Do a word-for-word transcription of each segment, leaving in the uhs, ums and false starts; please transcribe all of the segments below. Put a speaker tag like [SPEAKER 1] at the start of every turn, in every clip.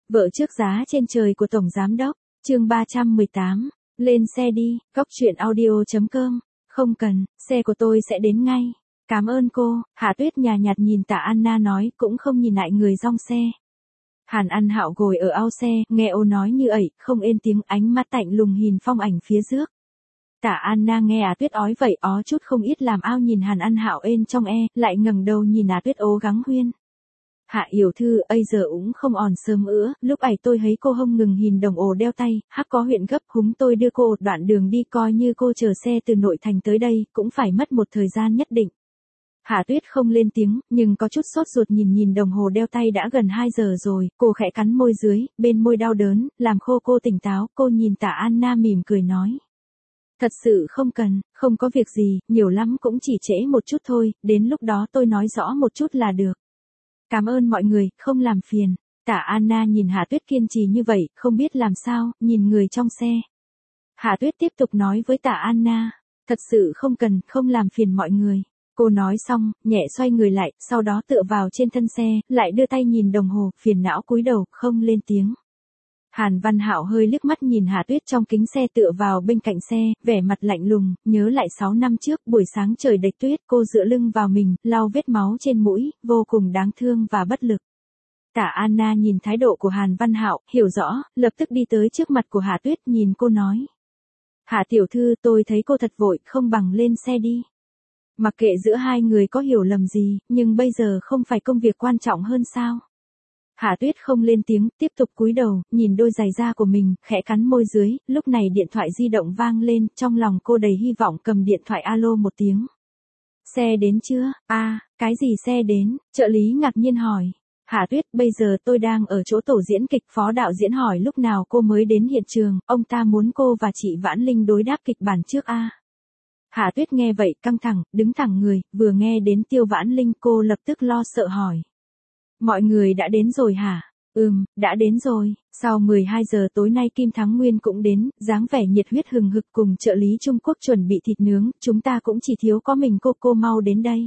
[SPEAKER 1] Vợ trước giá trên trời của Tổng Giám Đốc, chương ba trăm mười tám, lên xe đi, góc truyện audio chấm com, không cần, xe của tôi sẽ đến ngay. Cảm ơn cô, Hạ Tuyết nhàn nhạt nhìn Tạ Anna nói, cũng không nhìn lại người dong xe. Hàn An Hạo ngồi ở ao xe, nghe ô nói như ẩy, không ên tiếng, ánh mắt tạnh lùng nhìn phong ảnh phía trước. Tạ Anna nghe Á Tuyết ói vậy ó chút không ít làm ao nhìn Hàn An Hạo ên trong e, lại ngẩng đầu nhìn Á Tuyết ố gắng khuyên. Hạ yểu thư, ây giờ cũng không òn sớm nữa, lúc ấy tôi thấy cô hông ngừng nhìn đồng hồ đeo tay, hắc có huyện gấp húng tôi đưa cô một đoạn đường đi coi như cô chờ xe từ nội thành tới đây, cũng phải mất một thời gian nhất định. Hạ Tuyết không lên tiếng, nhưng có chút sốt ruột nhìn nhìn đồng hồ đeo tay đã gần hai giờ rồi, cô khẽ cắn môi dưới, bên môi đau đớn, làm khô cô tỉnh táo, cô nhìn Tạ Anna mỉm cười nói. Thật sự không cần, không có việc gì, nhiều lắm cũng chỉ trễ một chút thôi, đến lúc đó tôi nói rõ một chút là được. Cảm ơn mọi người, không làm phiền. Tạ Anna nhìn Hạ Tuyết kiên trì như vậy, không biết làm sao, nhìn người trong xe. Hạ Tuyết tiếp tục nói với Tạ Anna, thật sự không cần, không làm phiền mọi người. Cô nói xong, nhẹ xoay người lại, sau đó tựa vào trên thân xe, lại đưa tay nhìn đồng hồ, phiền não cúi đầu, không lên tiếng. Hàn Văn Hạo hơi liếc mắt nhìn Hạ Tuyết trong kính xe tựa vào bên cạnh xe, vẻ mặt lạnh lùng, nhớ lại sáu năm trước, buổi sáng trời đầy tuyết, cô dựa lưng vào mình, lau vết máu trên mũi, vô cùng đáng thương và bất lực. Tạ Anna nhìn thái độ của Hàn Văn Hạo, hiểu rõ, lập tức đi tới trước mặt của Hạ Tuyết, nhìn cô nói. Hạ tiểu thư, tôi thấy cô thật vội, không bằng lên xe đi. Mặc kệ giữa hai người có hiểu lầm gì, nhưng bây giờ không phải công việc quan trọng hơn sao? Hạ Tuyết không lên tiếng, tiếp tục cúi đầu, nhìn đôi giày da của mình, khẽ cắn môi dưới, lúc này điện thoại di động vang lên, trong lòng cô đầy hy vọng cầm điện thoại alo một tiếng. Xe đến chưa? A, à, cái gì xe đến? Trợ lý ngạc nhiên hỏi. Hạ Tuyết, bây giờ tôi đang ở chỗ tổ diễn kịch, phó đạo diễn hỏi lúc nào cô mới đến hiện trường, ông ta muốn cô và chị Vãn Linh đối đáp kịch bản trước a. À. Hạ Tuyết nghe vậy, căng thẳng, đứng thẳng người, vừa nghe đến Tiêu Vãn Linh cô lập tức lo sợ hỏi. Mọi người đã đến rồi hả? Ừm, đã đến rồi. Sau mười hai giờ tối nay Kim Thắng Nguyên cũng đến, dáng vẻ nhiệt huyết hừng hực cùng trợ lý Trung Quốc chuẩn bị thịt nướng, chúng ta cũng chỉ thiếu có mình cô cô mau đến đây.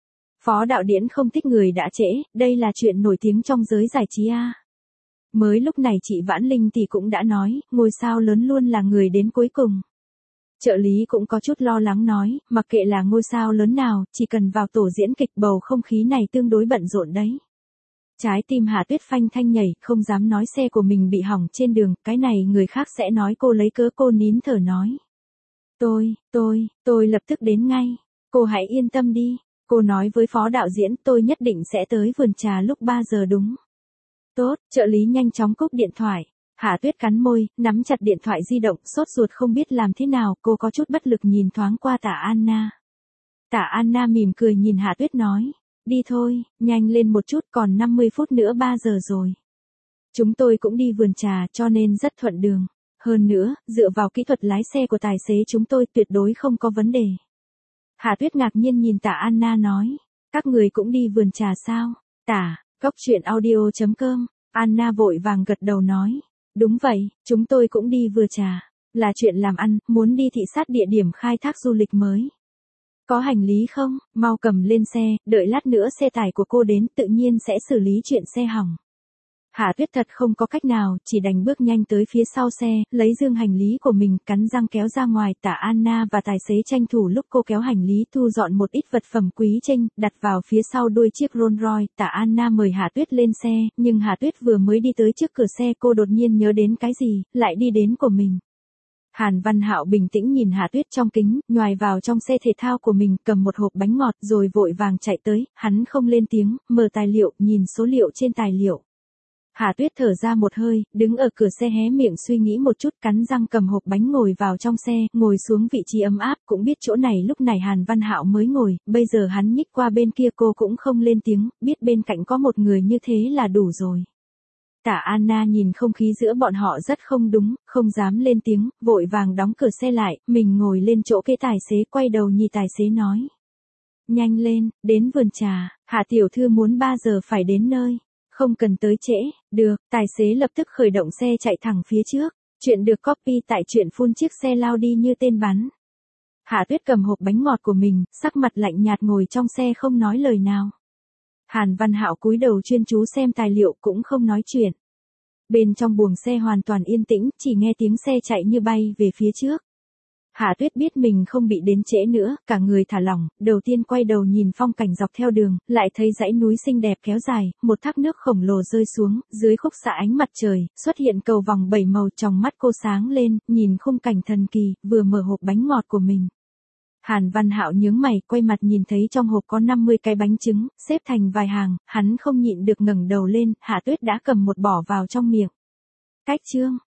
[SPEAKER 1] Phó đạo diễn không thích người đã trễ, đây là chuyện nổi tiếng trong giới giải trí a. Mới lúc này chị Vãn Linh thì cũng đã nói, ngôi sao lớn luôn là người đến cuối cùng. Trợ lý cũng có chút lo lắng nói, mặc kệ là ngôi sao lớn nào, chỉ cần vào tổ diễn kịch bầu không khí này tương đối bận rộn đấy. Trái tim Hạ Tuyết phanh thanh nhảy, không dám nói xe của mình bị hỏng trên đường, cái này người khác sẽ nói cô lấy cớ, cô nín thở nói. Tôi, tôi, tôi lập tức đến ngay, cô hãy yên tâm đi, cô nói với phó đạo diễn tôi nhất định sẽ tới vườn trà lúc ba giờ đúng. Tốt, trợ lý nhanh chóng cúp điện thoại. Hạ Tuyết cắn môi, nắm chặt điện thoại di động, sốt ruột không biết làm thế nào, cô có chút bất lực nhìn thoáng qua Tạ Anna. Tạ Anna mỉm cười nhìn Hạ Tuyết nói, đi thôi, nhanh lên một chút, còn năm mươi phút nữa ba giờ rồi. Chúng tôi cũng đi vườn trà cho nên rất thuận đường. Hơn nữa, dựa vào kỹ thuật lái xe của tài xế chúng tôi tuyệt đối không có vấn đề. Hạ Tuyết ngạc nhiên nhìn Tạ Anna nói, các người cũng đi vườn trà sao? Tả, góc truyện audio chấm com, Anna vội vàng gật đầu nói. Đúng vậy, chúng tôi cũng đi vừa trà, là chuyện làm ăn, muốn đi thị sát địa điểm khai thác du lịch mới. Có hành lý không? Mau cầm lên xe, đợi lát nữa xe tải của cô đến tự nhiên sẽ xử lý chuyện xe hỏng. Hạ Tuyết thật không có cách nào, chỉ đành bước nhanh tới phía sau xe, lấy dương hành lý của mình, cắn răng kéo ra ngoài. Tạ Anna và tài xế tranh thủ lúc cô kéo hành lý thu dọn một ít vật phẩm quý trinh, đặt vào phía sau đuôi chiếc Rolls Royce. Tạ Anna mời Hạ Tuyết lên xe, nhưng Hạ Tuyết vừa mới đi tới trước cửa xe cô đột nhiên nhớ đến cái gì, lại đi đến của mình. Hàn Văn Hạo bình tĩnh nhìn Hạ Tuyết trong kính, nhoài vào trong xe thể thao của mình, cầm một hộp bánh ngọt rồi vội vàng chạy tới, hắn không lên tiếng, mở tài liệu, nhìn số liệu trên tài liệu. Hạ Tuyết thở ra một hơi, đứng ở cửa xe hé miệng suy nghĩ một chút, cắn răng cầm hộp bánh ngồi vào trong xe, ngồi xuống vị trí ấm áp, cũng biết chỗ này lúc này Hàn Văn Hạo mới ngồi, bây giờ hắn nhích qua bên kia cô cũng không lên tiếng, biết bên cạnh có một người như thế là đủ rồi. Tạ Anna nhìn không khí giữa bọn họ rất không đúng, không dám lên tiếng, vội vàng đóng cửa xe lại, mình ngồi lên chỗ kế tài xế, quay đầu nhìn tài xế nói. Nhanh lên, đến vườn trà, Hạ tiểu thư muốn ba giờ phải đến nơi. Không cần tới trễ, được, tài xế lập tức khởi động xe chạy thẳng phía trước, chuyện được copy tại chuyện phun chiếc xe lao đi như tên bắn. Hạ Tuyết cầm hộp bánh ngọt của mình, sắc mặt lạnh nhạt ngồi trong xe không nói lời nào. Hàn Văn Hạo cúi đầu chuyên chú xem tài liệu cũng không nói chuyện. Bên trong buồng xe hoàn toàn yên tĩnh, chỉ nghe tiếng xe chạy như bay về phía trước. Hạ Tuyết biết mình không bị đến trễ nữa, cả người thả lỏng, đầu tiên quay đầu nhìn phong cảnh dọc theo đường, lại thấy dãy núi xinh đẹp kéo dài, một thác nước khổng lồ rơi xuống, dưới khúc xạ ánh mặt trời, xuất hiện cầu vòng bảy màu, trong mắt cô sáng lên, nhìn khung cảnh thần kỳ, vừa mở hộp bánh ngọt của mình. Hàn Văn Hạo nhướng mày, quay mặt nhìn thấy trong hộp có năm mươi cái bánh trứng, xếp thành vài hàng, hắn không nhịn được ngẩng đầu lên, Hạ Tuyết đã cầm một bỏ vào trong miệng. Cách chương